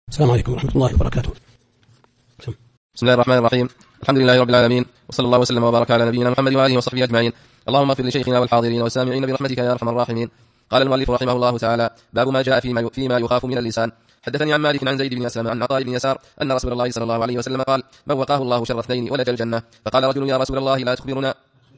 السلام عليكم ورحمة الله وبركاته. بسم الله الرحمن الرحيم. الحمد لله رب العالمين، وصلى الله وسلم وبارك على نبينا محمد وآله وصحبه أجمعين. اللهم اغفر لشيخنا والحاضرين والسامعين برحمتك يا أرحم الراحمين. قال المؤلف رحمه الله تعالى: باب ما جاء فيما يخاف من اللسان. حدثني عن مالك عن زيد بن أسلم عن عطاء بن يسار أن رسول الله صلى الله عليه وسلم قال: من وقاه الله شر اثنين ولج الجنة. فقال رجل: يا رسول الله لا تخبرنا.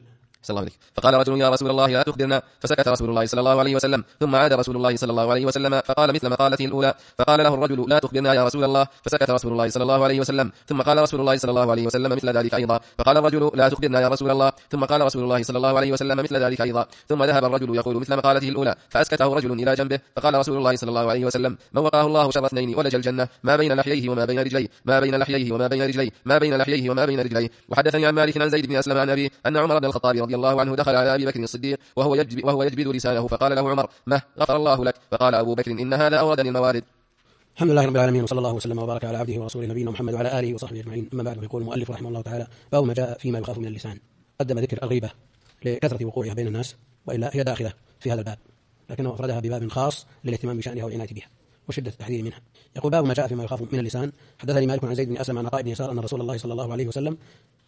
فقال رجل: يا رسول الله لا تخبرنا. فسكت رسول الله صلى الله عليه وسلم، ثم عاد رسول الله صلى الله عليه وسلم فقال مثل مقالته الأولى. فقال له الرجل: لا تخبرنا يا رسول الله. فسكت رسول الله صلى الله عليه وسلم، ثم قال رسول الله صلى الله عليه وسلم مثل ذلك أيضا. فقال الرجل: لا تخبرنا يا رسول الله. ثم قال رسول الله صلى الله عليه وسلم مثل ذلك أيضا. ثم ذهب الرجل يقول مثل مقالته الأولى، فأسكته رجل إلى جنبه. فقال رسول الله صلى الله عليه وسلم: من وقاه الله شر اثنين ولج الجنة، ما بين لحييه وما بين رجليه، ما بين لحييه وما بين رجليه، ما بين لحييه وما بين رجليه. وحدثني عن مالك عن زيد بن أسلم عن أبي أن عمر بن الخطاب رضي الله عنه دخل على أبي بكر الصديق وهو يجبد لسانه، فقال له عمر: ما غفر الله لك. فقال أبو بكر: إن هذا أوردني الموارد. الحمد لله رب العالمين، وصلى الله وسلم وبارك على عبده ورسوله نبينا محمد وعلى آله وصحبه أجمعين. أما بعد، يقول المؤلف رحمه الله تعالى: باب ما جاء فيما يخاف من اللسان. قدم ذكر الغيبة لكثرة وقوعها بين الناس، وإلا هي داخلة في هذا الباب، لكنه أفردها بباب خاص للاهتمام بشأنها والعناية بها وشدة التحذير منها. يقول: باب ما جاء فيما يخاف من اللسان. حدثني مالك عن زيد بن أسلم عن عطاء بن يسار أن رسول الله صلى الله عليه وسلم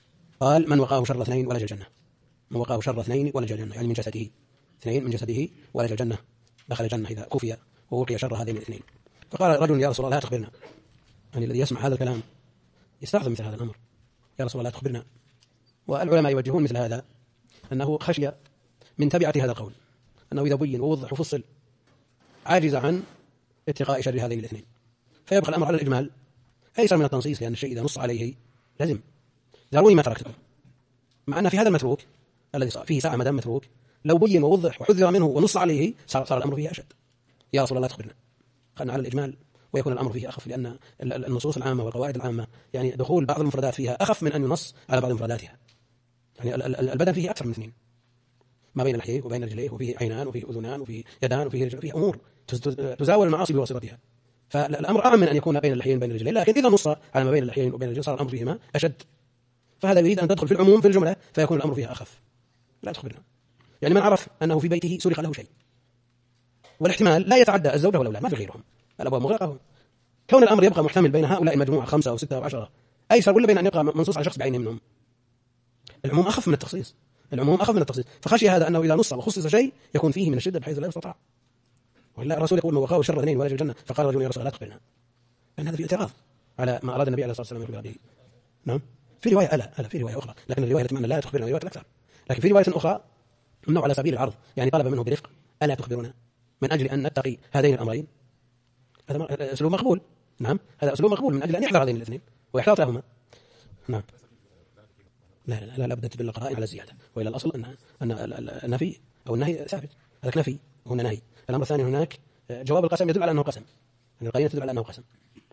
قال: من وقاه شر اثنين ولج الجنة. من وقاه شر اثنين ولج الجنة، يعني من جسده اثنين من جسده ولج الجنة، دخل الجنة إذا كفي ووقي شر هذين الاثنين. فقال رجل: يا رسول الله لا تخبرنا. يعني الذي يسمع هذا الكلام يستعظم مثل هذا الأمر: يا رسول الله لا تخبرنا. والعلماء يوجهون مثل هذا أنه خشي من تبعة هذا القول، أنه إذا بين ووضح وفصل عاجز عن اتقاء شر هذين الاثنين، فيبقى الأمر على الإجمال أيسر من التنصيص، لأن الشيء إذا نص عليه لازم. ذروي ما تركته، مع أن في هذا المتروك الذي فيه ساعة مدام متروك، لو بين ووضح وحذر منه ونص عليه صار الأمر فيه أشد. يا رسول الله لا تخبرنا، خلنا على الإجمال ويكون الأمر فيه أخف، لأن النصوص العامة والقواعد العامة يعني دخول بعض المفردات فيها أخف من أن ينص على بعض مفرداتها. يعني البدن فيه أكثر من اثنين، ما بين لحييه وبين رجليه، وفيه عينان وفيه أذنان وفيه يدان وفيه رجل، فيه أمور تزاول المعاصي بواسطتها. فالأمر أعم من أن يكون بين اللحيين وبين الرجلين، لكن إذا نص على ما بين اللحيين وبين الرجلين صار الأمر فيهما أشد. فهذا يريد أن تدخل في العموم في الجملة فيكون الأمر فيها أخف. لا تخبرنا، يعني من عرف أنه في بيته سرق له شيء، والاحتمال لا يتعدى الزوجة والأولاد، ما في غيرهم، الأبواب مغلقة، كون الأمر يبقى محتمل بين هؤلاء المجموعة 5 أو 6 أو 10 أيسر، ولا بين أن يبقى منصوص على شخص بعينه منهم. العموم أخف من التخصيص، العموم أخف من التخصيص. فخشي هذا أنه إذا نص وخصص شيء يكون فيه من الشدة بحيث لا يستطاع. ولا الرسول يقول: من وقاه شر اثنين ولج الجنة. فقال رجل: يا رسول الله لا تخبرنا. لأن هذا في اعتراض على ما أراد النبي عليه الصلاة والسلام يخبر به. نعم، في رواية في رواية أخرى، لكن الرواية التي معنا لا تخبرنا رواية الأكثر، لكن في رواية أخرى أنه على سبيل العرض، يعني طلب منه برفق: ألا تخبرنا من أجل أن نتقي هذين الأمرين. هذا أسلوب مقبول. نعم، هذا أسلوب مقبول من أجل أن يحذر هذين الاثنين ويحتاط لهما. نعم، لا بد تدل القرائن على الزيادة، وإلى الأصل أن النفي أو النهي ثابت. هذا نفي وهنا نهي. الأمر الثاني هناك جواب القسم يدل على أنه قسم، يعني القرينة تدل على أنه قسم.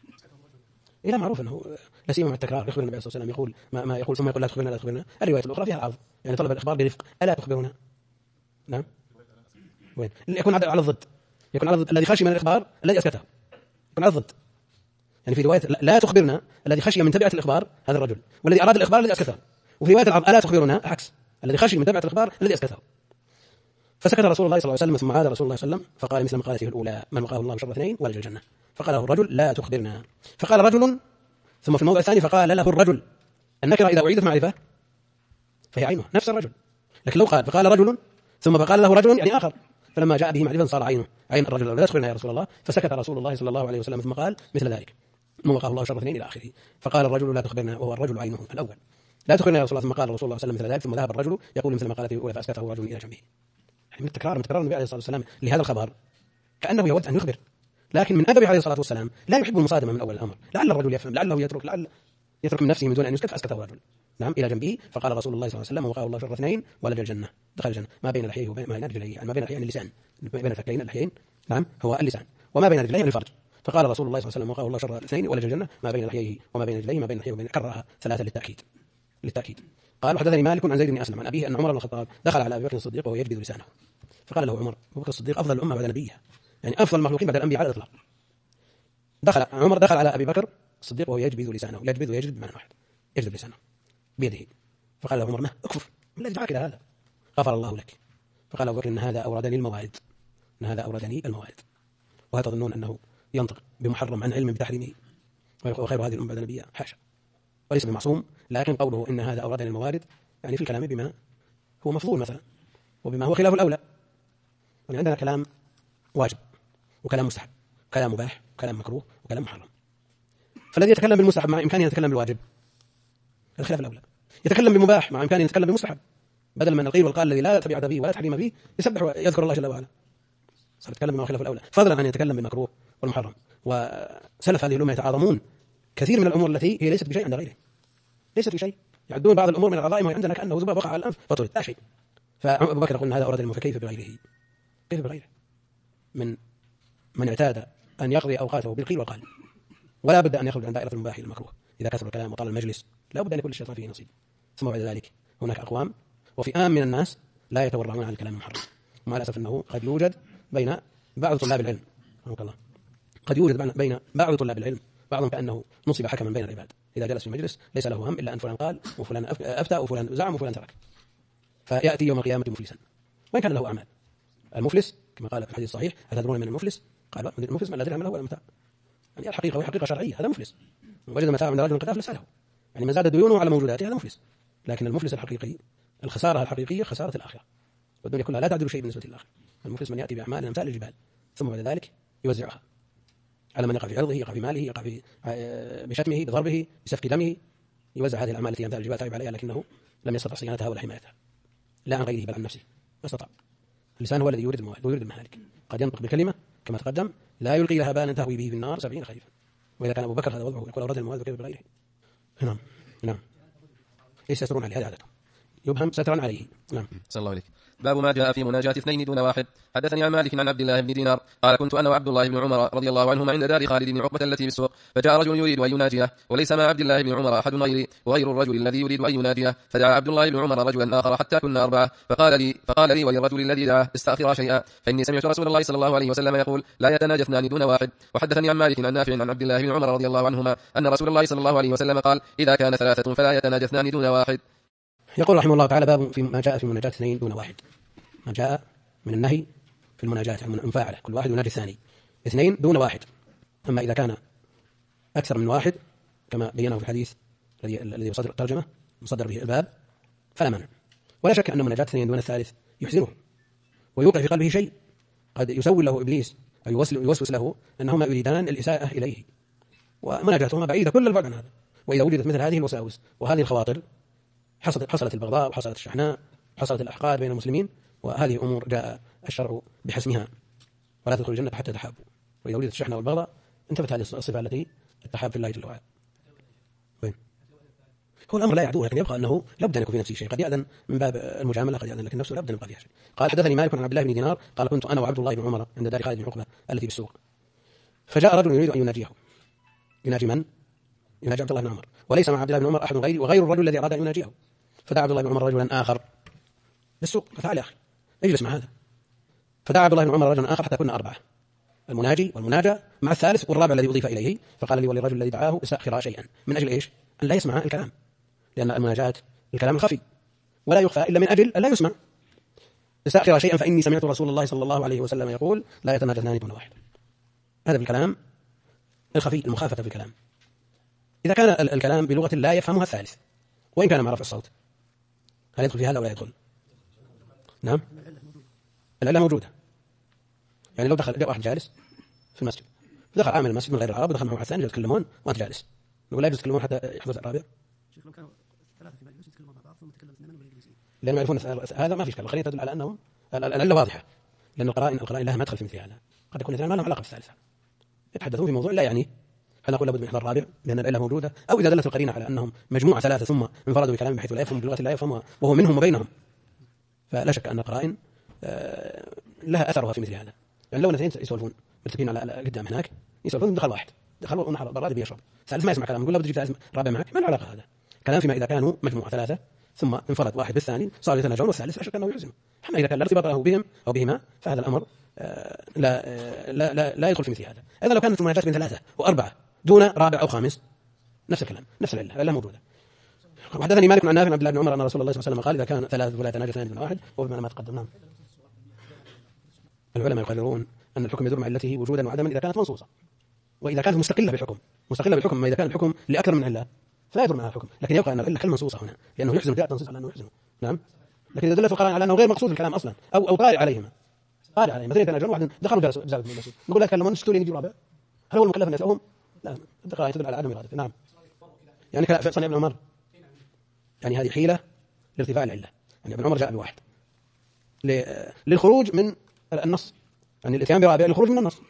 إلى معروف أنه لا سيما مع التكرار يخبر النبي صلى الله عليه وسلم يقول ما يقول ثم يقول لا تخبرنا لا تخبرنا. الرواية الأخرى فيها عرض، يعني طلب الإخبار برفق: ألا تخبرنا. نعم، وين يكون على الضد، يكون على الضد الذي خشي من الإخبار الذي أسكته، يكون على الضد. يعني في رواية لا تخبرنا الذي خشي من تبعة الإخبار هذا الرجل، والذي أراد الإخبار الذي أسكته. وفي رواية العرض ألا تخبرنا عكس، الذي خشي من تبعة الإخبار الذي أسكته. فسكت رسول الله صلى الله عليه وسلم، ثم عاد رسول الله صلى الله عليه وسلم فقال مثل مقالته الأولى: من وقاه الله شر اثنين ولج الجنة. فقال له الرجل: لا تخبرنا. فقال رجل، ثم في الموضع الثاني فقال له الرجل. النكرة إذا أعيدت معرفة فهي عينه نفس الرجل، لكن لو قال فقال رجل ثم فقال له رجل يعني آخر، فلما جاء به معرفة صار عينه عين الرجل: لا تخبرنا يا رسول الله. فسكت رسول الله صلى الله عليه وسلم، ثم قال مثل ذلك: من وقاه الله شر اثنين إلى آخره. فقال الرجل: لا تخبرنا، وهو الرجل عينه الأول: لا تخبرنا يا رسول الله. ثم قال رسول الله صلى الله عليه وسلم مثل ذلك، ثم ذهب الرجل يقول مثل ما قالته الأولى، فأسكته رجل إلى جنبه. يعني من تكرار النبي عليه الصلاة والسلام لهذا الخبر كأنه يود أن يخبر، لكن من أدبه عليه الصلاة والسلام لا يحب المصادمة من أول الأمر. لعل الرجل يفهم، لعله يترك من نفسه من دون أن يسكت، فأسكته الرجل. نعم، إلى جنبه. فقال رسول الله صلى الله عليه وسلم: وقاه الله شر اثنين ولج الجنة، دخل الجنة. ما بين لحييه وما بين رجليه، يعني ما بين لحيين اللسان، ما بين الفكين اللحيين، نعم هو اللسان، وما بين رجليه الفرج. فقال رسول الله صلى الله عليه وسلم: وقاه الله شر اثنين ولج الجنة، ما بين لحييه وما بين رجليه، ما بين لحييه وبين، كررها ثلاثة للتأكيد. قال: وحدثني مالك عن زيد بن أسلم عن أبيه أن عمر بن الخطاب دخل على أبي بكر الصديق وهو يجبد لسانه، فقال له عمر: أبو بكر الصديق أفضل الأمة بعد نبيها، يعني أفضل المخلوقين بعد الأنبياء على الإطلاق. عمر دخل على أبي بكر الصديق وهو يجبد لسانه، يجبد بمعنى واحد، يجبد لسانه بيده. فقال له عمر: ما أكفر، ما الذي دعاك إلى هذا؟ غفر الله لك. فقال أبو بكر: إن هذا أوردني الموارد، وهل تظنون أنه ينطق بمحرم عن علم بتحريمه وخير هذه الأمة بعد نبيها، حاشا، وليس بمعصوم. لكن قوله إن هذا أورد الموارد يعني في الكلام بما هو مفضول مثلا وبما هو خلاف الأولى. يعني عندنا كلام واجب وكلام مستحب، كلام مباح وكلام مكروه وكلام محرم. فالذي يتكلم بالمستحب مع إمكانه يتكلم بالواجب، هذا خلاف الأولى. يتكلم بالمباح مع إمكانه يتكلم بالمستحب، بدل من القيل والقال الذي لا تبعة فيه ولا تحريم فيه يسبح ويذكر الله جل وعلا، صار يتكلم بما خلاف الأولى، فضلا عن يتكلم بالمكروه والمحرم. وسلف هذه الأمة يتعاظمون كثير من الأمور التي هي ليست بشيء عند غيره، ليست بشيء، يعدون بعض الأمور من العظائم وعندنا كأنه ذباب وقع على الأنف فطرد لا شيء. فأبو بكر يقول هذا أورد الموت، فكيف بغيره؟ كيف بغيره من اعتاد أن يقضي أوقاته بالقيل والقال، ولا بد أن يخرج عن دائرة المباح المكروه. إذا كثر الكلام وطال المجلس لا بد أن يكون للشيطان فيه نصيب. ثم بعد ذلك هناك أقوام وفئام من الناس لا يتورعون عن الكلام المحرم، ومع الأسف أنه قد يوجد بين بعض طلاب العلم، رحمك الله، قد يوجد بين بعض طلاب العلم بعضهم كأنه نصب حكما بين العباد، إذا جلس في مجلس ليس له هم إلا أن فلان قال وفلان أفتى وفلان زعم وفلان ترك، فيأتي يوم القيامة مفلسا وإن كان له أعمال. المفلس كما قال في الحديث الصحيح: أتدرون من المفلس؟ قال المفلس من لا درهم له ولا متاع. يعني الحقيقة وهي حقيقة شرعية، هذا مفلس. وجد متاع من رجل قد أفلس له، يعني من زاد ديونه على موجوداته هذا مفلس. لكن المفلس الحقيقي الخسارة الحقيقية خسارة الآخرة، والدنيا كلها لا تعدل شيء بالنسبة للآخرة. المفلس من يأتي بأعمال أمثال الجبال ثم بعد ذلك يوزعها على من يقع في عرضه، يقع في ماله، يقع في بشتمه، بضربه، بسفك دمه، يوزع هذه الأعمال التي أمثال الجبال تعب عليها لكنه لم يستطع صيانتها ولا حمايتها، لا عن غيره بل عن نفسه، ما استطاع. اللسان هو الذي يورد المواد ويورد المهالك، قد ينطق بالكلمة كما تقدم لا يلقي لها بالا تهوي به في النار 70 خريفا. وإذا كان أبو بكر هذا وضعه يقول أورد المواد وكيف بغيره. نعم نعم، يسترون عليه، هذه عادته، يبهم سترا عليه. نعم. صلى الله عليك. باب ما جاء في مناجاة اثنين دون واحد. حدثني عن مالك عن عبد الله بن دينار قال: كنت أنا وعبد الله بن عمر رضي الله عنهما عند دار خالد بن عقبة التي بالسوق، فجاء رجل يريد أن يناجيه وليس مع عبد الله بن عمر أحد غيري وغير الرجل الذي يريد أن يناجيه، فدعا عبد الله بن عمر رجلا آخر حتى كنا أربعة، فقال لي وللرجل الذي دعاه: استأخر شيئا، فإني سمعت رسول الله صلى الله عليه وسلم يقول: لا يتناجى اثنان دون واحد. وحدثني عن مالك عن نافع عن عبد الله بن عمر رضي الله عنهما أن رسول الله صلى الله عليه وسلم قال: إذا كان ثلاثة فلا يتناجى اثنان دون واحد. يقول رحمه الله تعالى: باب في ما جاء في مناجاة اثنين دون واحد، ما جاء من النهي في المناجاة المفاعلة، كل واحد يناجي الثاني، اثنين دون واحد. أما إذا كان أكثر من واحد كما بينه في الحديث الذي يصدر الترجمة مصدر به الباب فلا مانع. ولا شك أن مناجاة اثنين دون الثالث يحزنه ويوقع في قلبه شيء، قد يسول له إبليس أو يوسوس له أنهما يريدان الإساءة إليه، ومناجاتهما بعيدة كل البعد عن هذا. وإذا وجدت مثل هذه الوساوس وهذه الخواطر حصلت البغضاء وحصلت الشحناء وحصلت الأحقاد بين المسلمين، وهذه أمور جاء الشرع بحسمها، ولا تدخل الجنة حتى تحابوا. وإذا وجدت الشحنة والبغضاء انتفت هذه الصفة التي التحاب في الله جل وعلا. هو الأمر لا يعدو، لكن يبقى أنه لابد أن يكون في نفسه شيء، قد يأذن من باب المجاملة، قد يأذن لكن نفسه لابد أن يبقى فيها شيء. قال: حدثني مالك عن عبد الله بن دينار قال: كنت أنا وعبد الله بن عمر عند دار خالد بن عقبة التي بالسوق، فجاء رجل يريد أن يناجيه. يناجي من؟ يناجي عبد الله بن عمر، وليس مع عبد الله بن عمر أحد غيري وغير الرجل الذي أراد أن يناجيه. فدعا عبد الله بن عمر رجلا آخر بالسوق، فتعال يا أخي اجلس مع هذا. فدعا عبد الله بن عمر رجلا آخر حتى كنا أربعة، المناجي والمناجى مع الثالث والرابع الذي أضيف إليه. فقال لي وللرجل الذي دعاه: استأخر شيئا، من أجل إيش؟ أن لا يسمع الكلام، لأن المناجاة الكلام الخفي ولا يخفى إلا من أجل أن لا يسمع. استأخر شيئا فإني سمعت رسول الله صلى الله عليه وسلم يقول: لا يتناجى اثنان دون واحد. هذا بالكلام الخفي، المخافة في الكلام. إذا كان الكلام بلغة لا يفهمها الثالث وإن كان مع رفع الصوت، هل يدخل في هذا ولا يدخل؟ نعم، العلة موجودة. يعني لو دخل واحد جالس في المسجد، دخل عامل المسجد من غير العرب ودخل معه واحد ثاني يتكلمون وأنت جالس، نقول لا يجوز يتكلمون حتى يحدث الرابع؟ شيخ لو كانوا ثلاثة في مجلس يتكلمون مع بعض ثم يتكلم اثنين ولا يجلسين، لأنهم يعرفون هذا ما في إشكال. الخريطة تدل على أنهم العلة واضحة، لأن القرائن لها مدخل في مثل هذا. قد يكون اثنان ما لهم علاقة بالثالثة، يتحدثون في موضوع لا يعني، هل نقول لابد من إحضار الرابع لأن العلة موجودة، أو إذا دلت القرينة على أنهم مجموعة ثلاثة ثم انفردوا بكلام بحيث لا يفهم بلغة لا يفهمها وهو منهم وبينهم، فلا شك أن القرائن لها أثرها في مثل هذا. يعني لو اثنين يسولفون متفقين على قدام هناك يسولفون، دخل واحد دخل ونحر براد بيشرب، ثالث ما يسمع كلام، يقول لابد تجيب ثالث رابع معك، ما له علاقة هذا كلام. فيما إذا كانوا مجموعة ثلاثة ثم انفرد واحد بالثاني صاروا يتناجون والثالث لا شك أنه يحزنه. أما إذا كان لا ارتباط له بهم أو بهما فهذا الأمر لا يدخل في مثل هذا. أيضا لو كانت المناجاة بين ثلاثة وأربعة دون رابع أو خامس نفس الكلام، نفس العلة موجودة. وحدثني مالك عن نافع عن عبد الله بن عمر أن رسول الله صلى الله عليه وسلم قال: إذا كان ثلاثة ولا يتناجى اثنان دون واحد، وبما ما تقدم. نعم، العلماء يقررون أن الحكم يدور مع علته وجودا وعدما إذا كانت منصوصة، وإذا كانت مستقلة بالحكم ما إذا كان الحكم لأكثر من علة فلا يضر معها الحكم، لكن يبقى أن العلة كالمنصوصة هنا لأنه يحزن جاء تنصيص على أنه يحزن. نعم. لكن إذا دلت القرائن على أنه غير مقصود الكلام أصلا أو طارئ عليهما، مثلا يتناجون واحد دخلوا جلسوا من المسجد نقول لا يتكلمون اشتوا يجي رابع، هل هو المكلف أن يسألهم؟ لا، القرائن تدل على عدم إرادته. نعم. يعني في صنع ابن عمر يعني هذه حيلة لارتفاع العلة، يعني ابن عمر جاء بواحد للخروج من النص، يعني الاتيان برابع للخروج من النص.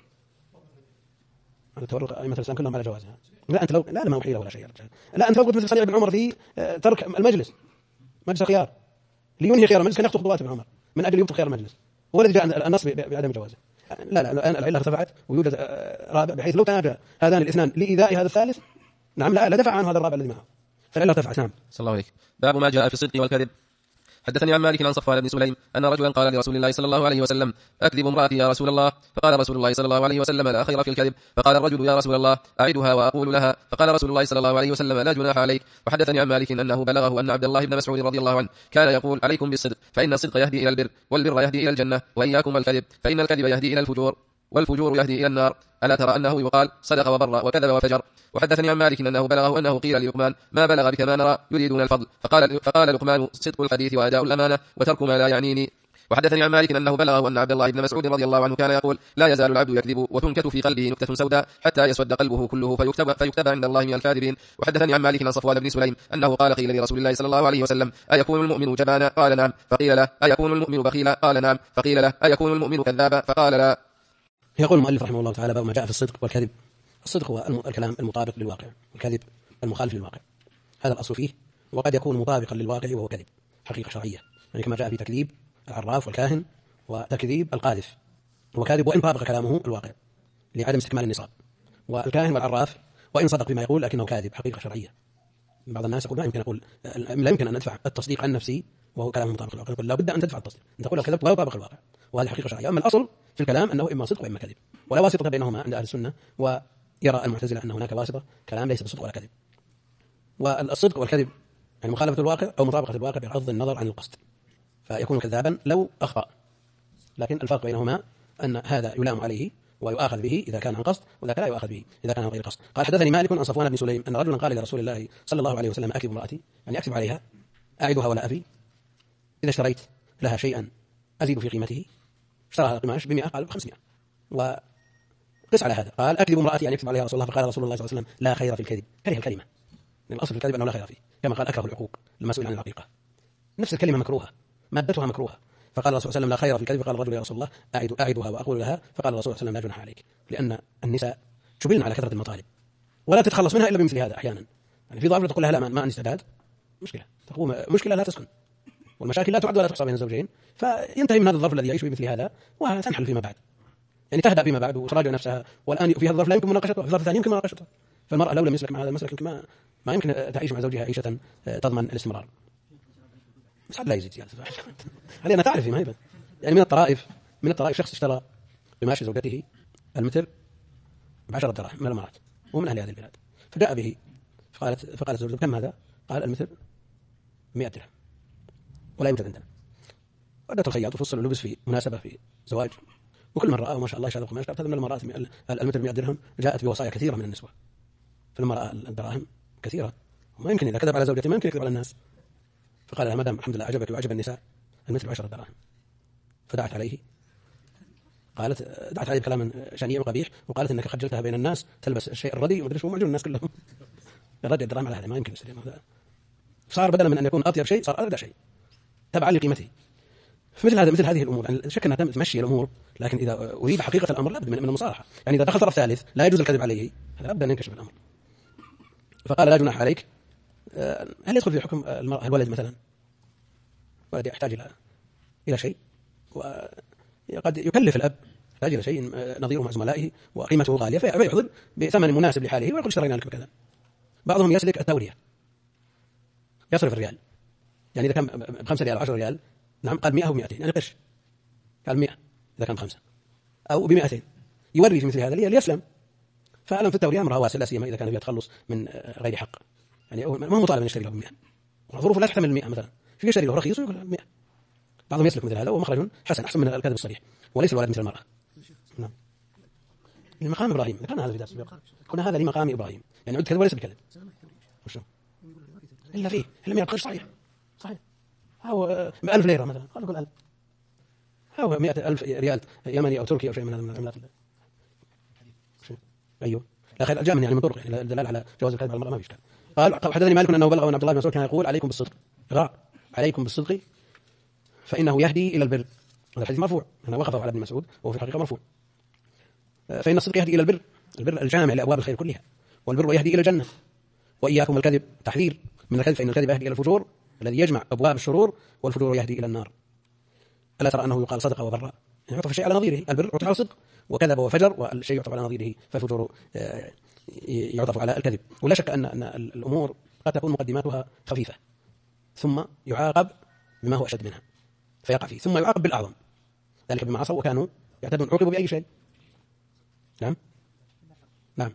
تورط أئمة الإسلام كلهم على جوازها. لا أنت لو لا ما هو حيلة ولا شيء. لا أنت لو قلت مثل صنيع ابن عمر في ترك المجلس مجلس الخيار لينهي خيار المجلس كان يخطو خطوات ابن عمر من أجل يبطل خيار المجلس، هو الذي جاء النص بعدم جوازه. لا الآن العلة ارتفعت ويوجد رابع بحيث لو تناجى هذان الاثنان لإيذاء هذا الثالث نعم لا دفع عنه هذا الرابع الذي معه، فالعلة ارتفعت. نعم. صلى الله عليك. باب ما جاء في الصدق والكذب. حدثني عن مالك عن صفوان بن سليم أن رجلا قال لرسول الله صلى الله عليه وسلم أكذب امرأتي يا رسول الله؟ فقال رسول الله صلى الله عليه وسلم لا خير في الكذب. فقال الرجل يا رسول الله أعدها وأقول لها. فقال رسول الله صلى الله عليه وسلم لا جناح عليك. وحدثني عن مالك أنه بلغه أن عبد الله بن مسعود رضي الله عنه كان يقول عليكم بالصدق فإن الصدق يهدي إلى البر والبر يهدي إلى الجنة، وإياكم والكذب فإن الكذب يهدي إلى الفجور والفجور يهدي إلى النار. ألا ترى أنه يقال صدق وبر وكذب وفجر. وحدثني عن مالك أنه بلغه أنه قيل للقمان ما بلغ بك ما نرى يريدون الفضل، فقال لقمان صدق الحديث وأداء الأمانة وترك ما لا يعنيني. وحدثني عن مالك أنه بلغه أن عبد الله بن مسعود رضي الله عنه كان يقول لا يزال العبد يكذب وتنكت في قلبه نكتة سوداء حتى يسود قلبه كله فيكتب عند الله من الكاذبين. وحدثني عن مالك عن صفوان بن سليم أنه قال قيل لرسول الله صلى الله عليه وسلم أيكون المؤمن جبانا؟ قال نعم. فقيل له أيكون المؤمن بخيلا؟ قال نعم. فقيل له أيكون المؤمن كذابا؟ فقال لا. يقول المؤلف رحمه الله تعالى باب ما جاء في الصدق والكذب. الصدق هو الكلام المطابق للواقع، والكذب المخالف للواقع، هذا الأصل فيه. وقد يكون مطابقا للواقع وهو كذب حقيقة شرعية، يعني كما جاء في تكذيب العراف والكاهن وتكذيب القاذف، هو كاذب وإن طابق كلامه الواقع لعدم استكمال النصاب. والكاهن والعراف وإن صدق بما يقول لكنه كاذب حقيقة شرعية. بعض الناس يقول لا يمكن أن ندفع التصديق عن نفسي وهو كلام مطابق للواقع، يقول لا بد أن تدفع التصديق، أن تقول الكذب لا يطابق الواقع، وهذه حقيقة شرعية. أما الأصل في الكلام أنه إما صدق وإما كذب، ولا واسطة بينهما عند أهل السنة. ويرى المعتزلة أن هناك واسطة، كلام ليس بصدق ولا كذب. والصدق والكذب يعني مخالفة الواقع أو مطابقة الواقع بغض النظر عن القصد، فيكون كذابا لو أخطأ، لكن الفرق بينهما أن هذا يلام عليه ويؤاخذ به إذا كان عن قصد، وذاك لا يؤاخذ به إذا كان عن غير قصد. قال حدثني مالك عن صفوان بن سليم أن رجلا قال لرسول الله صلى الله عليه وسلم أكذب امرأتي، يعني أكذب عليها أعدها ولا أبي، إذا اشتريت لها شيئا أزيد في قيمته، اشتراها قماش ب100 قال ب500، وقس على هذا قال أكذب امرأتي يعني أكذب عليها رسول الله. فقال رسول الله صلى الله عليه وسلم لا خير في الكذب، كره الكلمة، لأن الأصل في الكذب أنه لا خير فيه، كما قال أكره العقوق المسؤول عن العقيقة، نفس الكلمة مكروهة مادتها مكروهة. فقال الرسول صلى الله عليه وسلم لا خير في الكذب. فقال الرجل يا رسول الله أعدها وأقول لها. فقال الرسول صلى الله عليه وسلم لا جناح عليك، لأن النساء شبلن على كثرة المطالب ولا تتخلص منها إلا بمثل هذا. أحيانا يعني في ضعف تقول لها لا ما عندي استعداد، مشكلة تقوم مشكلة لا تسكن، والمشاكل لا تعد ولا تحصى بين الزوجين، فينتهي من هذا الظرف الذي يعيش بمثل هذا وتنحل فيما بعد، يعني تهدأ فيما بعد وتراجع نفسها. والآن في هذا الظرف لا يمكن مناقشته، في الظرف الثاني يمكن مناقشته. فالمرأة لو لم يسلك مع هذا المسلك ما يمكن تعيش مع زوجها عيشة تضمن الاستمرار. بس لا يزيد زيادة هذه أنا تعرف ما هي يعني من الطرائف شخص اشترى قماش زوجته المتر ب10 دراهم من الإمارات ومن أهل هذه البلاد، فجاء به فقالت زوجته كم هذا؟ قال المتر 100 درهم ولا يوجد عندنا. ودت الخياط وفصل اللبس في مناسبة في زواج، وكل من رأى ما شاء الله شاد القماش قالت هذا من الإمارات المتر 100 درهم. جاءت بوصايا كثيرة من النسوة، فلما رأى الدراهم كثيرة وما يمكن إذا كذب على زوجته ما يمكن يكذب على الناس، فقال لها مدام الحمد لله عجبك وعجب النساء المتر 10 دراهم. فدعت عليه، قالت دعت عليه بكلام شنيع وقبيح وقالت انك خجلتها بين الناس تلبس الشيء الردي ومدري شو، معجون الناس كلهم. الرد الدراهم على هذا ما يمكن يصير، صار بدلا من ان يكون اطيب شيء صار اردى شيء تبعا لقيمته. مثل هذه الامور يعني شك انها تمشي الامور، لكن اذا اريد حقيقه الامر لابد من المصالحه. يعني اذا دخل طرف ثالث لا يجوز الكذب عليه، هذا لابد ان ينكشف الامر. فقال لا جناح عليك. هل يدخل في حكم المرأة الولد مثلا؟ ولد يحتاج الى شيء وقد يكلف الاب يحتاج الى شيء نظيره مع زملائه وقيمته غاليه فيحضر بثمن مناسب لحاله ويقول اشترينا لك بكذا. بعضهم يسلك التوريه، يصرف الريال، يعني اذا كان ب5 ريال 10 ريال نعم قال 100 أو 200 يعني قرش، قال 100 اذا كان 5 او ب200 يوري في مثل هذا ليسلم. فاعلم في التوريه امرها واسع، لا سيما اذا كان فيها تخلص من غير حق، يعني ما هو مطالب ان يشتري له ب100 وظروفه لا تحتمل 100 مثلا، في يشتري له رخيص ويقول 100. بعضهم يسلك مثل هذا ومخرج حسن احسن من الكذب الصريح، وليس الولد مثل المراه. نعم. لمقام إبراهيم، ذكرنا هذا في درس السابق، قلنا هذا لمقام إبراهيم، يعني عد كذب وليس بكذب. وشو؟ إلا فيه لم يبقى صحيح. صحيح. هو 1000 ليرة مثلا، قال نقول 1000. هو 100,000 ريال يمني أو تركي أو شيء من هذا العملات. أيوه. لا خير جاء من يعني من طرق يعني الدلالة على جواز الكذب على المرأة ما في إشكال. قال حدثني مالك أنه بلغ أن عبد الله بن مسعود كان يقول عليكم بالصدق. عليكم بالصدق فإنه يهدي إلى البر. هذا الحديث مرفوع، أنا وقفه على ابن مسعود وهو في الحقيقة مرفوع. فإن الصدق يهدي إلى البر، البر الجامع لأبواب الخير كلها، والبر يهدي إلى الجنة. وإياكم الكذب، تحذير من الكذب، فإن الكذب يهدي إلى الفجور الذي يجمع أبواب الشرور، والفجور يهدي إلى النار. ألا ترى أنه يقال صدق وبر؟ يعني يعطف الشيء على نظيره، البر يعطف على الصدق، وكذب وفجر، والشيء يعطف على نظيره، فالفجور يعطف على الكذب. ولا شك أن الأمور قد تكون مقدماتها خفيفة ثم يعاقب بما هو أشد منها فيقع فيه، ثم يعاقب بالأعظم، ذلك بما عصوا وكانوا يعتدون. عوقبوا بأي شيء؟ نعم نعم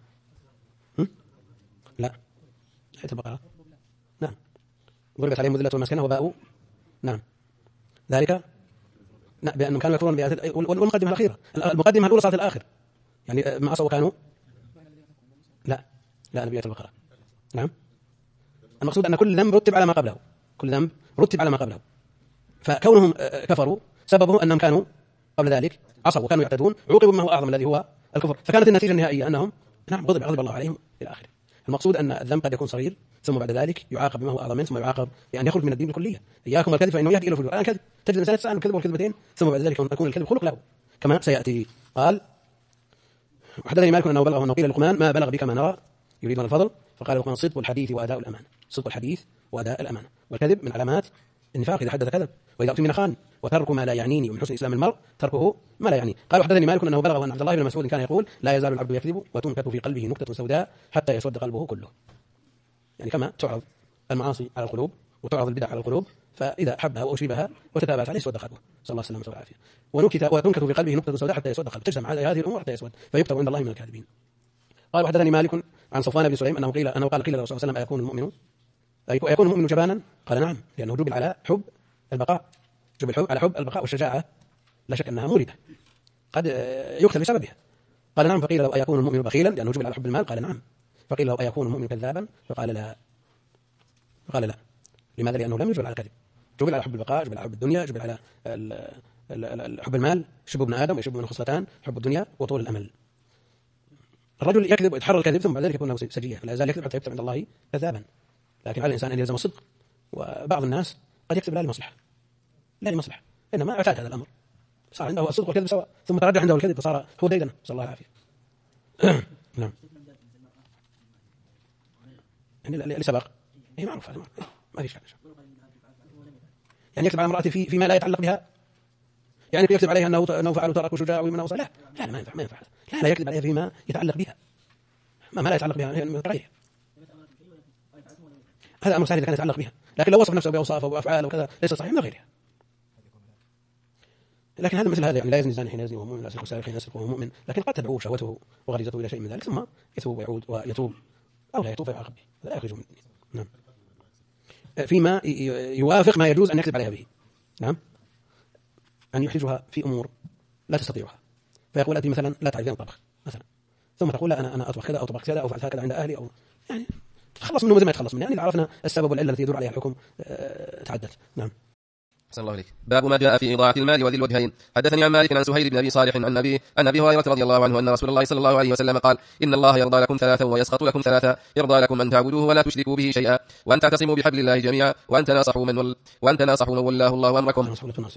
لا آية البقرة. نعم ضربت عليهم الذلة والمسكنة وباءوا. نعم ذلك بأنهم كانوا يكفرون بآيات. والمقدمة الأخيرة، المقدمة الأولى صارت الآخر، يعني ما عصوا وكانوا لا نبيات البقرة. نعم المقصود أن كل ذنب رتب على ما قبله، كل ذنب رتب على ما قبله، فكونهم كفروا سببه أنهم كانوا قبل ذلك عصوا وكانوا يعتدون، عوقبوا بما هو أعظم الذي هو الكفر، فكانت النتيجة النهائية أنهم نعم غضب الله عليهم إلى آخره. المقصود أن الذنب قد يكون صغير ثم بعد ذلك يعاقب بما هو أعظم منه، ثم يعاقب بأن يخرج من الدين بالكلية. إياكم الكذب فإنه يهدي إلى الفجور. الآن كذب تجد الإنسان يتساءل الكذب والكذبتين، ثم بعد ذلك يكون الكذب خلق له كما سيأتي. قال وحدثني مالك أنه بلغه أنه قيل لقمان ما بلغ بك ما نرى يريدون الفضل، فقال لقمان صدق الحديث وأداء الأمانة. صدق الحديث وأداء الأمانة، والكذب من علامات النفاق، إذا حدث كذب وإذا أؤتمن خان، وترك ما لا يعنيني، ومن حسن إسلام المرء تركه ما لا يعنيه. قال وحدثني مالك أنه بلغه أن عبد الله بن مسعود كان يقول لا يزال العبد يكذب وتنكت في قلبه نكتة سوداء حتى يسود قلبه كله، يعني كما تعرض المعاصي على القلوب وتعرض البدع على القلوب، فإذا حبها وأشربها وتتابعت عليه سود قلبه، صلى الله عليه وسلم والعافية. وتنكت في قلبه نكتة سوداء حتى يسود قلبه، تجتمع هذه الأمور حتى يسود فيكتب عند الله من الكاذبين. قال وحدثني مالك عن صفوان بن سليم أنه قال قيل للرسول صلى الله عليه وسلم أيكون المؤمن جبانا؟ قال نعم، لأنه جبل على حب البقاء، جبل على حب البقاء والشجاعة، لا شك أنها موردة قد يقتل بسببها. قال نعم. فقيل له أيكون المؤمن بخيلا؟ لأنه جبل على حب المال. قال نعم. فقيل له أيكون المؤمن كذابا؟ فقال لا. لماذا؟ لأنه لم يجبل على الكذب، جبل على حب البقاء، جبل على حب الدنيا، جبل على حب المال. شبه ابن آدم ويشبه من خصلتان، حب الدنيا وطول الأمل. الرجل يكذب ويتحرى الكذب ثم بعد ذلك يكون له سجية، فلا يزال يكذب حتى يكتب عند الله كذابا. لكن على الإنسان أن يلزم الصدق، وبعض الناس قد يكتب لا لمصلحة، إنما اعتاد هذا الأمر، صار عنده الصدق والكذب سواء، ثم ترجع عنده الكذب فصار هو ديدنه، صلى الله العافية. نعم يعني اللي سبق هي معروف، هذا ما في شيء. يعني يكتب على امرأته فيما لا يتعلق بها، يعني يكتب عليها أنه فعل وترك وشجاع ومن وصل، لا ما ينفع. لا يكتب عليها فيما يتعلق بها، ما لا يتعلق بها من غيرها. هذا أمر سهل إذا كان يتعلق بها، لكن لو وصف نفسه بأوصافه وأفعاله وكذا ليس صحيح من غيرها. لكن هذا مثل هذا، يعني لا يزني الزاني حين يزني وهو مؤمن، لا يسرق السارق حين يسرق وهو مؤمن، لكن قد تدعوه شهوته وغريزته إلى شيء من ذلك ثم يتوب ويعود ويتوب، أو لا يتوب فيعاقب به، لا يخرج من الدنيا. نعم فيما يوافق ما يجوز أن يكذب عليها به. نعم أن يحرجها في أمور لا تستطيعها، فيقول أنت مثلا لا تعرفين الطبخ مثلا، ثم تقول لا أنا أطبخ كذا أو طبخ كذا أو فعلت هكذا عند أهلي، أو يعني تخلص منه مثل ما يتخلص منه، يعني إذا عرفنا السبب والعلة التي يدور عليها الحكم تعدت. نعم. أحسن الله إليك. باب ما جاء في إضاعة المال وذي الوجهين. حدثني عن مالك عن سهيل بن أبي صالح عن أبي هريرة رضي الله عنه أن رسول الله صلى الله عليه وسلم قال إن الله يرضى لكم ثلاثا ويسخط لكم ثلاثا، يرضى لكم أن تعبدوه ولا تشركوا به شيئا، وأن تعتصموا بحبل الله جميعا، وأن تناصحوا من ولاه الله أمركم.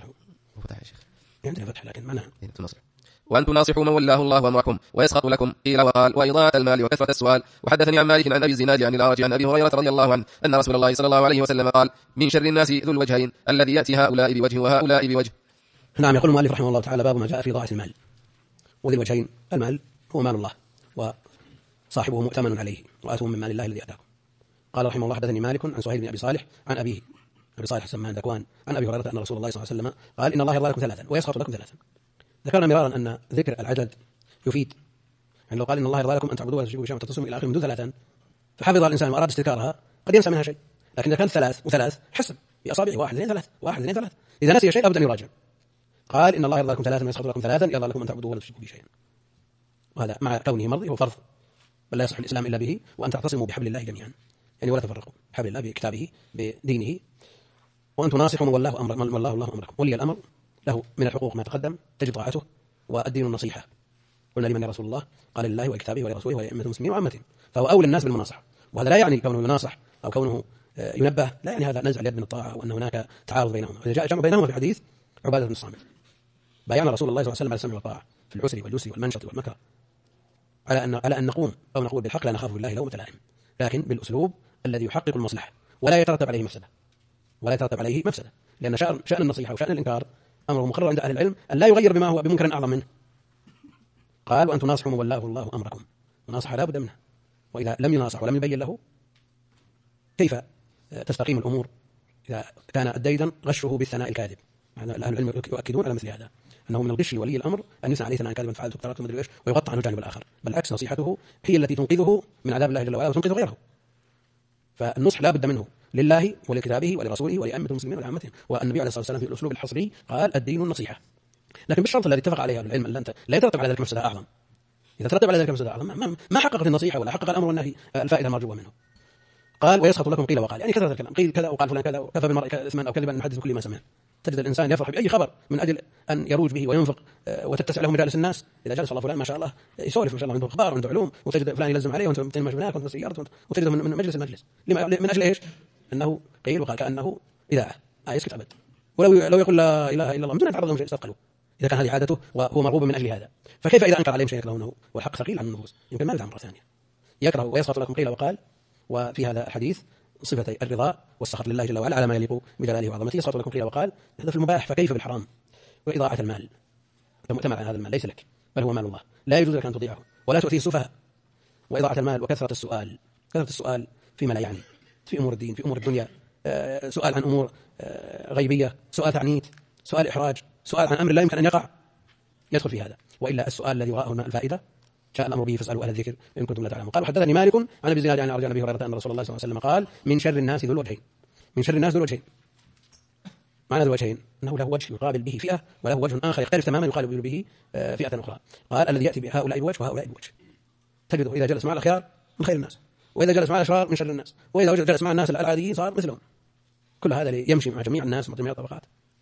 وأن تناصحوا من ولاه الله أمركم ويسخط لكم. قيل وقال وإضاعة المال وكثرة السؤال. وحدثني عن مالك عن أبي الزناد عن الأعرج عن أبي هريرة رضي الله عنه أن رسول الله صلى الله عليه وسلم قال من شر الناس ذو الوجهين الذي يأتي هؤلاء بوجه وهؤلاء بوجه. نعم. يقول المؤلف رحمه الله تعالى باب ما جاء في إضاعة المال وذي الوجهين. المال هو مال الله وصاحبه مؤتمن عليه، وآتوا من مال الله الذي أتاكم. قال رحمه الله حدثني مالك عن سهيل بن أبي صالح عن أبي صالح سمان ذكوان عن أبي هريرة أن رسول الله صلى الله عليه وسلم قال إن الله يرضى لكم ثلاثا ويسخط لكم ثلاثا. ذكرنا مرارا أن ذكر العدد يفيد، يعني لو قال إن الله يرضى لكم أن تعبدوه ولا تشركوا به وتصوموا إلى آخره من دون ثلاثا فحفظ الإنسان وأراد استذكارها قد ينسى منها شيء، لكن إذا كان ثلاث حسب بأصابعه 1 2 3 1 2 3، إذا نسي شيء لابد أن يراجع. قال إن الله يرضى لكم ثلاثا ويسخط لكم ثلاثا، يرضى لكم أن تعبدوه ولا تشركوا به شيئا. وهذا مع كونه مرضي هو فرض، بل لا يصح الإسلام إلا به، وأن تعتصموا بحبل الله جميعا، يعني ولا تفرقوا، بحبل الله بكتابه بدينه، وأن تناصحوا من والله الله أمركم. ولي الأمر له من الحقوق ما تقدم تجب طاعته، والدين النصيحة. قلنا لمن يا رسول الله؟ قال لله وكتابه ولرسوله ولأئمة المسلمين وعامتهم، فهو أولى الناس بالمناصحة. وهذا لا يعني كونه يناصح أو كونه ينبه، لا يعني هذا نزع اليد من الطاعة وأن هناك تعارض بينهما. إذا جاء جمع بينهما في حديث عبادة بن الصامت، بايعنا رسول الله صلى الله عليه وسلم على السمع والطاعة في العسر واليسر والمنشط والمكره، على أن نقوم أو نقول بالحق لا نخاف بالله لومة لائم، لكن بالأسلوب الذي يحقق المصلحة ولا يترتب عليه مفسدة، لأن شأن النصيحة وشأن الإنكار أمره مقرر عند أهل العلم أن لا يغير بما هو بمنكر أعظم منه. قال وأن تناصحوا من والله الله أمركم، مناصحة لا بد منها، وإذا لم يناصح ولم يبين له كيف تستقيم الأمور إذا كان الديدن غشه بالثناء الكاذب. أهل العلم يؤكدون على مثل هذا، أنه من الغش لولي الأمر أن يثنى عليه ثناء كاذبا فعلت وتركت ومدري إيش ويغطى عنه الجانب الآخر، بل العكس، نصيحته هي التي تنقذه من عذاب الله جل وعلا وتنقذ غيره. فالنصح لا بد منه لله ولكتابه ولرسوله ولأئمة المسلمين ولعامتهم. والنبي عليه الصلاة والسلام في الأسلوب الحصري قال الدين النصيحة، لكن بالشرط الذي اتفق عليه أهل العلم أن لا يترتب على ذلك مفسدة أعظم. إذا ترتب على ذلك مفسدة أعظم ما حققت النصيحة ولا حقق الأمر والنهي الفائدة المرجوة منه. قال ويسخط لكم قيل وقال، يعني كثرة الكلام، قيل كذا وقال فلان كذا، وكفى بالمرء إثما أو كذبا أن يحدث بكل ما سمع. تجد الإنسان يفرح بأي خبر من أجل أن يروج به وينفق وتتسع له مجالس الناس. إذا جلس الله فلان ما شاء الله يسولف ما شاء الله عنده أخبار وعنده علوم، وتجد فلان يلزم عليه وأنت تنمش هناك وأنت سيارة، وتجده من مجلس المجلس من أجل إيش؟ أنه قيل وقال، كأنه إذاعة يسكت أبد، ولو يقول لا إله إلا الله من دون يتعرض لهم شيء يستثقلوا، إذا كان هذه عادته وهو مرغوب من أجل هذا. فكيف إذا أنكر عليهم شيء يكرهونه والحق ثقيل عن النفوس؟ يمكن ما يدعم مرة ثانية. يكره ويسخط لكم قيل وقال، وفي هذا الحديث صفتي الرضا والسخط لله جل وعلا على ما يليق بجلاله وعظمته. يسخط لكم قيل وقال، هذا في المباح، فكيف بالحرام؟ وإضاعة المال، مؤتمر على هذا المال ليس لك بل هو مال الله، لا يجوز لك أن تضيعه ولا تؤتيه السفهاء. وإضاعة المال وكثرة السؤال فيما لا يعني، في أمور الدين، في أمور الدنيا، سؤال عن أمور غيبية، سؤال تعنيت، سؤال إحراج، سؤال عن أمر لا يمكن أن يقع، يدخل في هذا. وإلا السؤال الذي وراءه الفائدة جاء الأمر به فاسألوا أهل الذكر إن كنتم لا تعلمون. قال حدثني مالك عن أبي الزناد عن أبي هريرة أن رسول الله صلى الله عليه وسلم قال من شر الناس ذو الوجهين. من شر الناس ذو الوجهين، معنى ذو الوجهين أنه له وجه يقابل به فئة، وله وجه آخر يختلف تماما يقابل به فئة أخرى. قال الذي يأتي بهؤلاء بوجه وهؤلاء بوجه، تجده إذا جلس مع الأخيار من خير الناس، وإذا جلس مع الأشرار من شر الناس، وإذا جلس مع الناس العاديين صار مثلهم. كل هذا يمشي مع جميع الناس مع جميع الطبقات.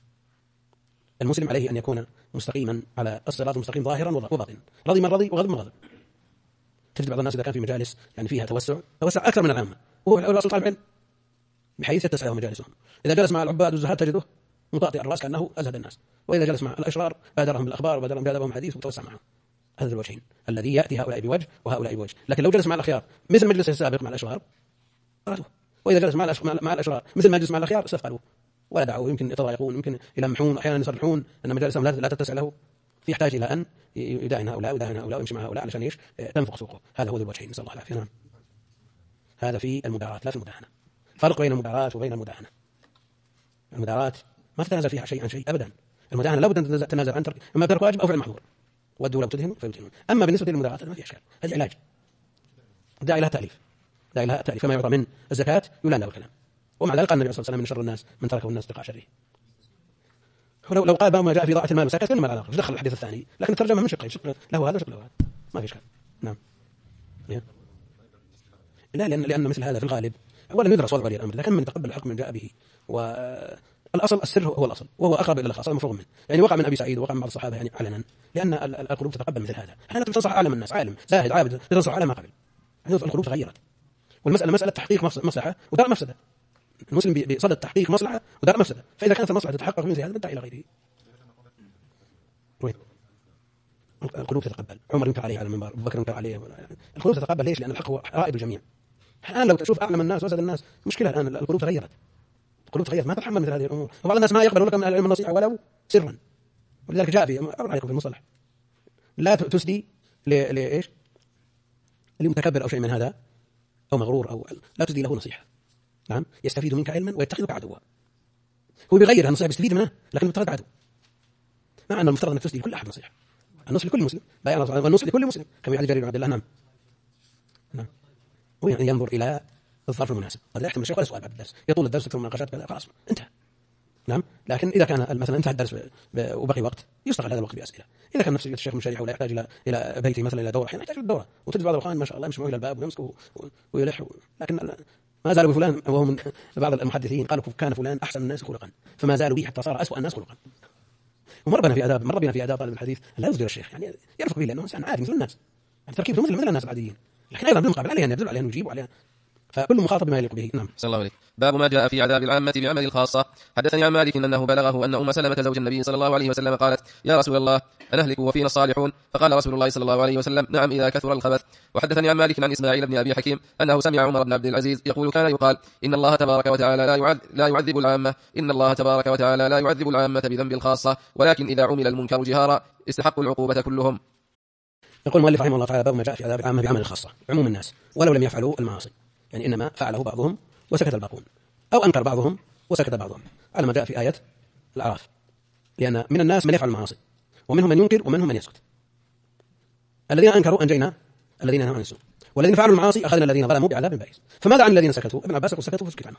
المسلم عليه أن يكون مستقيما على الصراط المستقيم ظاهرا وباطنا، رضي من رضي وغضب من غضب. تجد بعض الناس إذا كان في مجالس يعني فيها توسع أكثر من العامة، وهو الأصل طالب علم بحيث يتسع له مجالسهم. إذا جلس مع العباد والزهاد تجده مطاطئ الرأس كأنه أزهد الناس، وإذا جلس مع الأشرار بادرهم بالأخبار وبادرهم بهذا حديث وتوسع معهم. هذا الوجهين الذي يأتي هؤلاء بوجه وهؤلاء بوجه. لكن لو جلس مع الأخيار مثل مجلس السابق مع الأشرار قرأته، وإذا جلس مع الأشرار مثل ما جلس مع الأخيار استثقلوا ولا دعوه، يمكن يتضايقون، يمكن يلمحون، أحيانا يصرحون أن مجالسهم لا تتسع له، يحتاج إلى أن يداهن هؤلاء ويمشي مع هؤلاء علشان تنفق سوقه. هذا هو ذو الوجهين، نسأل الله العافية. نعم. هذا في المداراة لا في المداهنة. فرق بين المداراة وبين المداهنة. المداراة ما تتنازل فيها شيء عن شيء أبدا. المداهنة لا بد أن تتنازل عن إما ترك واجب أو فعل محظور، ودوا لو تدهنوا فيدهنون. أما بالنسبة للمداراة ما في إشكال، هذه علاج داعي لها تأليف، كما يعطى من الزكاة يلان له الكلام. ومع ذلك قال النبي صلى الله عليه وسلم من شر الناس من تركه الناس اتقاء شره. لو قال ما جاء في ضاعة المال وسكت ما العلاقة، دخل الحديث الثاني، لكن الترجمة من شقين، شق له هذا وشق له هذا، ما في إشكال. نعم. لا لأن مثل هذا في الغالب أولا يدرس وضع ولي الأمر، لكن من يتقبل الحق من جاء به، والأصل السر هو الأصل، وهو أقرب إلى الخاص المفروغ منه. يعني وقع من أبي سعيد ووقع من بعض الصحابة يعني علنا، لأن القلوب تتقبل مثل هذا. أحيانا تنصح أعلم الناس، عالم زاهد عابد تنصح على ما قبل، القلوب تغيرت، والمسألة مسألة تحقيق مصلحة ودار مفسدة. المسلم بصدد تحقيق مصلحة ودار مفسدة، فإذا كانت المصلحة تتحقق من هذا بدأ إلى غيره. القلوب تتقبل. عمر ينكر عليه على المنبر، أبو بكر ينكر عليه. القلوب تتقبل ليش؟ لأن الحق هو رائد الجميع. الآن لو تشوف أعلم الناس وأسد الناس مشكلة، الآن القلوب تغيرت، ما تتحمل مثل هذه الأمور، وبعض الناس ما يقبلون لك من العلم النصيحة ولو سرا. ولذلك جاء في عليكم في المصطلح لا تسدي لإيش؟ المتكبر أو شيء من هذا أو مغرور أو لا تسدي له نصيحة. نعم، يستفيد منك علما ويتخذك عدوا. هو بيغير النصيحة بيستفيد منها لكن يتخذك عدو. مع أن المفترض أنك تسدي لكل أحد نصيحة، النصح لكل مسلم، والنصح لكل مسلم كما يحدث جرير بن عبد الله. نعم. وينظر إلى الظرف المناسب. قد لا يحتمل الشيخ ولا سؤال بعد الدرس، يطول الدرس أكثر من مناقشات خلاص انتهى. نعم. لكن إذا كان مثلا انتهى الدرس وبقي وقت يستغل هذا الوقت بأسئلة. إذا كان نفس الشيخ منشرح ولا يحتاج إلى بيته مثلا إلى دورة، أحيانا يحتاج الدورة، وتجد بعض الأخوان ما شاء الله يمشي إلى الباب ويمسك ويلح، لكن ما زالوا بفلان، وهو من بعض المحدثين قالوا كان فلان أحسن الناس خلقا، فما زالوا به حتى صار أسوأ الناس خلقا. ومر بنا في آداب طالب الحديث لا يصدر الشيخ، يعني يرفق به لأنه إنسان عادي مثل الناس، يعني تركيبه مثل الناس العاديين، لكن أيضا بالمقابل عليه أن يبذل، عليه أن يجيب، عليه، فكل مخاطب بما يليق به. نعم. صلى الله عليه. باب ما جاء في عذاب العامة بعمل الخاصة. حدثني عن مالك أنه بلغه أن أم سلمة زوج النبي صلى الله عليه وسلم قالت: يا رسول الله أنهلك وفينا الصالحون؟ فقال رسول الله صلى الله عليه وسلم: نعم إذا كثر الخبث. وحدثني عن مالك عن إسماعيل بن أبي حكيم أنه سمع عمر بن عبد العزيز يقول: كان يقال إن الله تبارك وتعالى لا يعذب العامة، إن الله تبارك وتعالى لا يعذب العامة بذنب الخاصة، ولكن إذا عمل المنكر جهارا استحقوا العقوبة كلهم. يقول المؤلف رحمه الله تعالى: باب ما جاء في عذاب العامة بعمل الخاصة، عموم الناس ولو لم يفعلوا المعاصي، يعني إنما فعله بعضهم وسكت الباقون، أو أنكر بعضهم وسكت بعضهم، على ما جاء في آية الأعراف، لأن من الناس من يفعل المعاصي، ومنهم من ينكر ومنهم من يسكت. الذين أنكروا أنجينا الذين نهوا عن السوء، والذين فعلوا المعاصي أخذنا الذين ظلموا بعذاب بئيس. فماذا عن الذين سكتوا؟ ابن عباس يقول: سكتوا فسكت عنهم.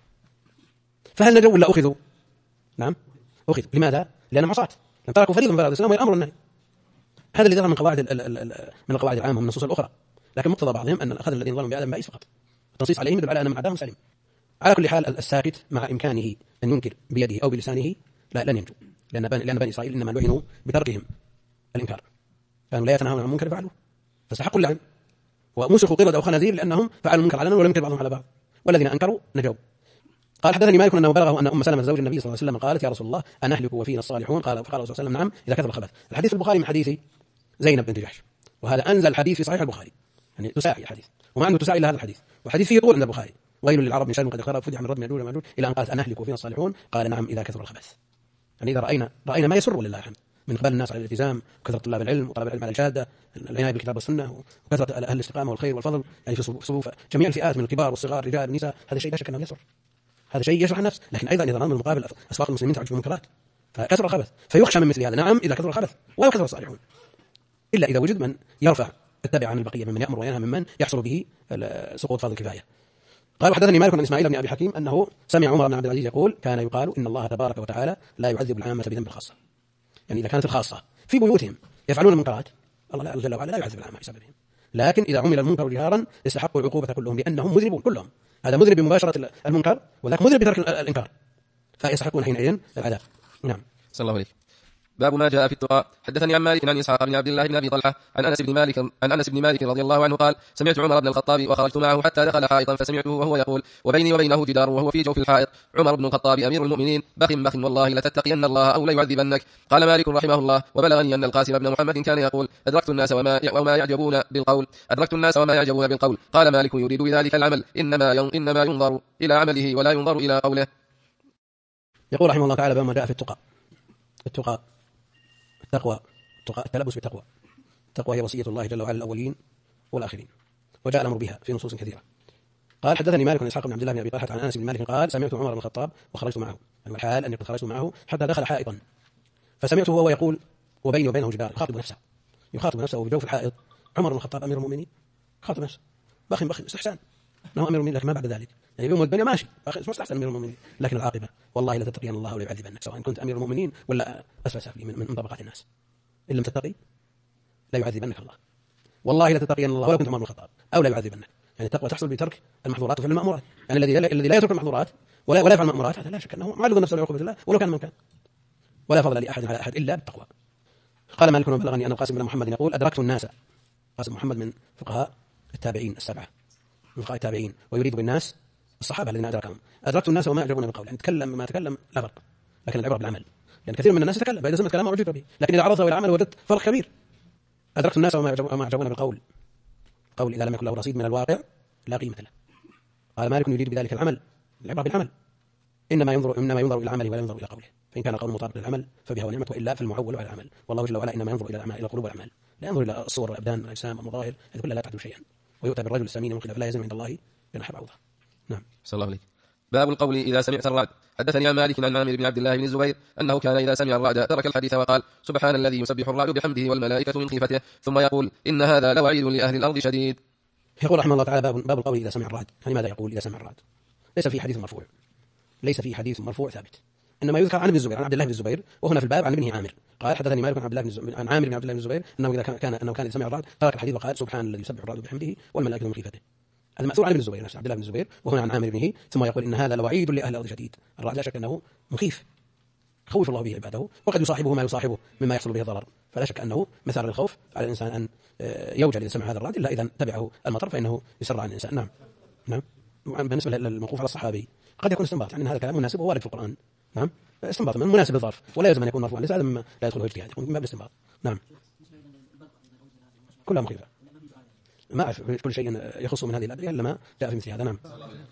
فهل نجوا ولا أخذوا؟ نعم أخذوا. لماذا؟ لأنهم عصاة، لم تركوا فريضا من فرائض الإسلام وهي الأمر والنهي. هذا اللي ظهر من القواعد العامة ومن النصوص الأخرى، لكن مقتضى بعضهم أن أخذ الذين ظلموا بعذاب بئيس فقط. التنصيص عليهم يدل على أن من عداهم سليم. على كل حال الساكت مع إمكانه أن ينكر بيده أو بلسانه لن ينجو، لأن بني إسرائيل إنما لعنوا بتركهم الإنكار، كانوا لا يتناهون عن المنكر فعلوه فاستحقوا اللعن، ومسخوا قردة أو خنازير لأنهم فعلوا المنكر علنا ولم ينكر بعضهم على بعض، والذين أنكروا نجوا. قال: حدثني مالك أنه بلغه أن أم سلمة زوج النبي صلى الله عليه وسلم قالت: يا رسول الله أنهلك وفينا الصالحون؟ قال الرسول صلى الله عليه وسلم: نعم إذا كثر الخبث. الحديث البخاري من حديث زينب بنت جحش، وهذا أنزل الحديث في صحيح البخاري، يعني تساعي الحديث، وما عنده تساعي إلا هذا الحديث، وحديث فيه طول عند البخاري: ويل للعرب من شر قد اقترب فتح من رد من يجوج، إلى أن قالت: أنهلك وفينا الصالحون؟ قال: نعم إذا كثر الخبث. يعني إذا رأينا ما يسر ولله الحمد من قبل الناس على الالتزام، وكثرة طلاب العلم وطلاب العلم على الجادة، العناية بالكتاب والسنة، وكثرة أهل الاستقامة والخير والفضل، يعني في صفوف جميع الفئات من الكبار والصغار، الرجال والنساء، هذا شيء لا شك أنه يسر، هذا شيء يشرح النفس. لكن أيضا إذا نظرنا المقابل أسواق المسلمين تعج بالمنكرات فكثر الخبث، فيخشى من مثل هذا. نعم إذا كثر الخبث ولا كثر الصالحون، إلا إذا وجد من يرفع التابع عن البقية ممن يأمر وينهى ممن يحصل به سقوط فرض الكفاية. قال: وحدثني مالك عن إسماعيل بن أبي حكيم أنه سمع عمر بن عبد العزيز يقول: كان يقال إن الله تبارك وتعالى لا يعذب العامة بذنب الخاصة، يعني إذا كانت الخاصة في بيوتهم يفعلون المنكرات الله جل وعلا لا يعذب العامة بسببهم، لكن إذا عمل المنكر جهارا استحقوا العقوبة كلهم، لأنهم مذنبون كلهم، هذا مذنب بمباشرة المنكر وذاك مذنب بترك الإنكار، فيستحقون حينئذ العذاب. نعم. صلى الله عليه. باب ما جاء في التقى. حدثني عن مالك عن إسحاق بن عبد الله بن أبي طلحة عن أنس بن مالك رضي الله عنه قال: سمعت عمر بن الخطاب وخرجت معه حتى دخل حائطا فسمعته وهو يقول وبيني وبينه جدار وهو في جوف الحائط: عمر بن الخطاب أمير المؤمنين بخ والله لتتقين الله أو لا يعذبنك. قال مالك رحمه الله: وبلغني أن القاسم بن محمد كان يقول: أدركت الناس وما يعجبون بالقول. قال مالك: يريد بذلك العمل، إنما ينظر إلى عمله ولا ينظر إلى قوله. يقول رحمه الله تعالى: بما جاء في التقى التلبس بالتقوى. التقوى هي وصية الله جل وعلا الأولين والآخرين، وجاء الأمر بها في نصوص كثيرة. قال: حدثني مالك عن إسحاق بن عبد الله بن أبي طلحة عن أنس بن مالك قال: سمعت عمر بن الخطاب وخرجت معه، الحال أني قد خرجت معه حتى دخل حائطا فسمعته وهو يقول وبيني وبينه جدار، يخاطب نفسه بجوف الحائط. عمر بن الخطاب أمير المؤمنين يخاطب نفسه بخ استحسان أنه أمير المؤمنين، لكن ما بعد ذلك يعني بيوم الدنيا ماشي استحسن أمير المؤمنين، لكن العاقبة والله لا تتقين الله ولا يعذبنك، سواء كنت أمير المؤمنين ولا أسفل سافلي من طبقات الناس، إن لم تتقي لا يعذبنك الله، والله لا تتقين الله ولو كنت عمر بن الخطاب أو لا يعذبنك. يعني التقوى تحصل بترك المحظورات وفعل المأمورات، يعني الذي لا يترك المحظورات ولا يفعل المأمورات هذا لا شك أنه معرض نفسه لعقوبة الله ولو كان من كان، ولا فضل لأحد على أحد إلا بالتقوى. قال مالك: بلغني أن القاسم بن محمد يقول: أدركت الناس. قاسم محمد من فقهاء التابعين السبعة، من فقهاء التابعين، ويريد بالناس الصحابة الذين أدركهم. أدركت الناس وما يعجبون بالقول، يعني تكلم بما تكلم لا فرق، لكن العبرة بالعمل، يعني كثير من الناس يتكلم فإذا سمعت كلامه أعجب به، لكن إذا عرضه إلى عمل وجدت فرق كبير. أدركت الناس وما يعجبون بالقول، قول إذا لم يكن له رصيد من الواقع لا قيمة له. قال مالك: يريد بذلك العمل، العبرة بالعمل، إنما ينظر إلى عمله ولا ينظر إلى قوله، فإن كان قول مطابق للعمل فبها ونعمة، وإلا فالمعول على العمل، والله جل وعلا إنما ينظر إلى الأعمال، إلى القلوب والأعمال، لا ينظر إلى الصور والأبدان والأجسام والمظاهر، هذه كلها لا تعد شيئا، ويؤتى بالرجل السمين من خلاف لا يزن عند الله جناح بعوضة. نعم. صلى الله عليه. باب القول إذا سمعت الرعد. حدثني عن مالك عن عامر بن عبد الله بن الزبير أنه كان إذا سمع الرعد ترك الحديث وقال: سبحان الذي يسبح الرعد بحمده والملائكة من خيفته، ثم يقول: إن هذا لوعيد لأهل الأرض شديد. يقول رحمه الله تعالى: باب القول إذا سمع الرعد. يعني ماذا يقول إذا سمع الرعد؟ ليس في حديث مرفوع ثابت، إنما يذكر عن ابن الزبير، عن عبد الله بن الزبير، وهنا في الباب عن ابنه عامر. قال حدثني مالك عن عبد الله بن الزبير، عن عامر بن عبد الله بن الزبير أنه كان إذا سمع الرعد ترك الحديث وقال سبحان الذي يسبح الرعد بحمده والملائكة من خيفته. المأثور عن ابن الزبير نفسه عبد الله بن الزبير، وهنا عن عامر ابنه، ثم يقول إن هذا لوعيد لأهل الأرض شديد. الرعد لا شك أنه مخيف خوف الله به عباده، وقد يصاحبه ما يصاحبه مما يحصل به ضرر، فلا شك أنه مثار للخوف على الإنسان أن يوجل إذا سمع هذا الرعد، إلا إذا تبعه المطر فإنه يسر عن الإنسان. نعم نعم. بالنسبة للموقوف على الصحابي قد يكون استنباط يعني أن هذا الكلام مناسب ووارد في القرآن. نعم استنباط من مناسب الظرف، ولا يلزم أن يكون مرفوعا، ليس هذا لا يدخله اجتهاد، يكون من باب الاستنباط. نعم كلها مخيفة، ما أعرف كل شيء يخص من هذه الأدعية إلا ما جاء في مثل هذا. نعم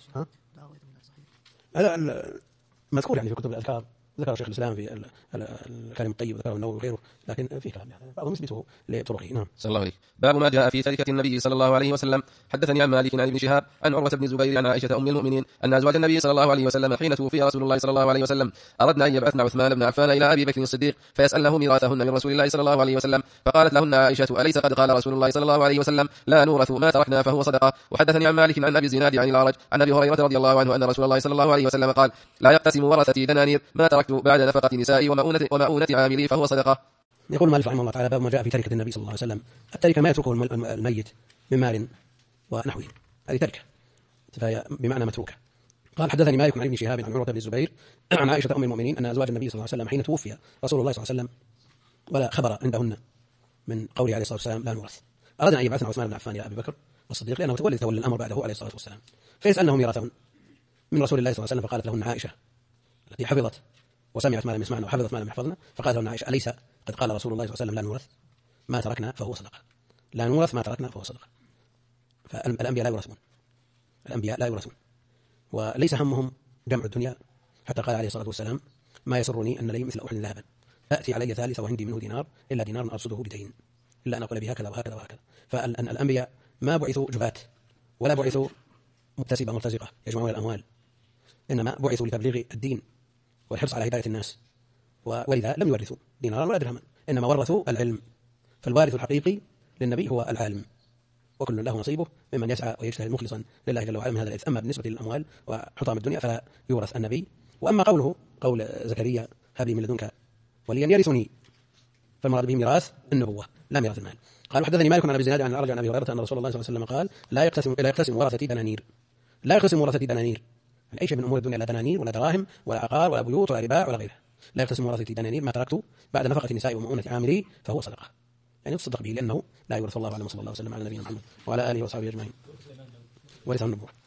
هذا مذكور يعني في كتب الأذكار، ذكر شيخ الإسلام في الكلام الطيب، ذكره النووي وغيره، لكن في كلام يعني بعضهم يثبته لطرقه. نعم. صلى الله عليه. باب ما جاء في تركة النبي صلى الله عليه وسلم. حدثني عن مالك عن ابن شهاب عن عروة بن الزبير عن عائشة أم المؤمنين أن أزواج النبي صلى الله عليه وسلم حين توفي رسول الله صلى الله عليه وسلم أردنا أن يبعثن عثمان بن عفان إلى أبي بكر الصديق فيسألنه ميراثهن من رسول الله صلى الله عليه وسلم، فقالت لهن عائشة أليس قد قال رسول الله صلى الله عليه وسلم لا نورث ما تركنا فهو صدقة. وحدثني عن مالك عن أبي الزناد عن الأعرج عن أبي هريرة رضي الله عنه أن رسول الله صلى الله عليه وسلم قال لا يقتسم ورثتي دنانير ما تركت بعد نفقة نسائي ومؤونة عاملي فهو صدقة. يقول مالك رحمه الله تعالى باب ما جاء في تركة النبي صلى الله عليه وسلم. التركة ما يتركه الميت من مال ونحوه، هذه تركة فهي بمعنى متروكة. قال حدثني مالك عن ابن شهاب عن عروة بن الزبير عن عائشة أم المؤمنين أن أزواج النبي صلى الله عليه وسلم حين توفي رسول الله صلى الله عليه وسلم ولا خبر عندهن من قوله عليه الصلاة والسلام لا نورث، أردنا أن يبعثنا عثمان بن عفان إلى أبي بكر الصديق لأنه تولى الأمر بعده عليه الصلاة والسلام، فيسألنه ميراثهن من رسول الله صلى الله عليه وسلم. فقالت لهن عائشة التي حفظت وسمعت ما لم يسمعنا وحفظت ما لم يحفظنا، فقالت لهن عائشة أليس قد قال رسول الله صلى الله عليه وسلم لا نورث ما تركنا فهو صدقة، لا نورث ما تركنا فهو صدقة. فالأنبياء لا يورثون، الأنبياء لا يورثون، وليس همهم جمع الدنيا، حتى قال عليه الصلاة والسلام ما يسرني أن لي مثل أحد ذهبا تأتي علي ثالثة وعندي منه دينار إلا دينار أرصده بدين إلا أن أقول به هكذا وهكذا وهكذا. فالأنبياء ما بعثوا جبات ولا بعثوا مكتسبة مرتزقة يجمعون الأموال، إنما بعثوا لتبليغ الدين والحرص على هداية الناس، ولذا لم يورثوا دينارا ولا درهما، إنما ورثوا العلم. فالوارث الحقيقي للنبي هو العالم، وكل له نصيبه ممن يسعى ويجتهد مخلصا لله جل وعلا من هذا الإرث. أما بالنسبة للأموال وحطام الدنيا فلا يورث النبي. وأما قول زكريا هب لي من لدنك وليا يرثني، فالمراد به ميراث النبوة لا ميراث المال. قال حدثني مالك عن أبي الزناد عن الأعرج عن أبي هريرة أن رسول الله صلى الله عليه وسلم قال لا يقتسم ورثتي دنانير، لا يقتسم ورثتي دنانير يعني أي شيء من أمور الدنيا، لا دنانير ولا دراهم ولا عقار ولا بيوت ولا رباع ولا غيرها. لا يقتسم ورثتي دنانير ما تركت بعد نفقة النساء ومؤونة عاملي فهو صدقة، يعني تصدق به لأنه لا يورث. الله أعلم، صلى الله وسلم على نبينا محمد وعلى آله وصحبه أجمعين. ورثه النبوة.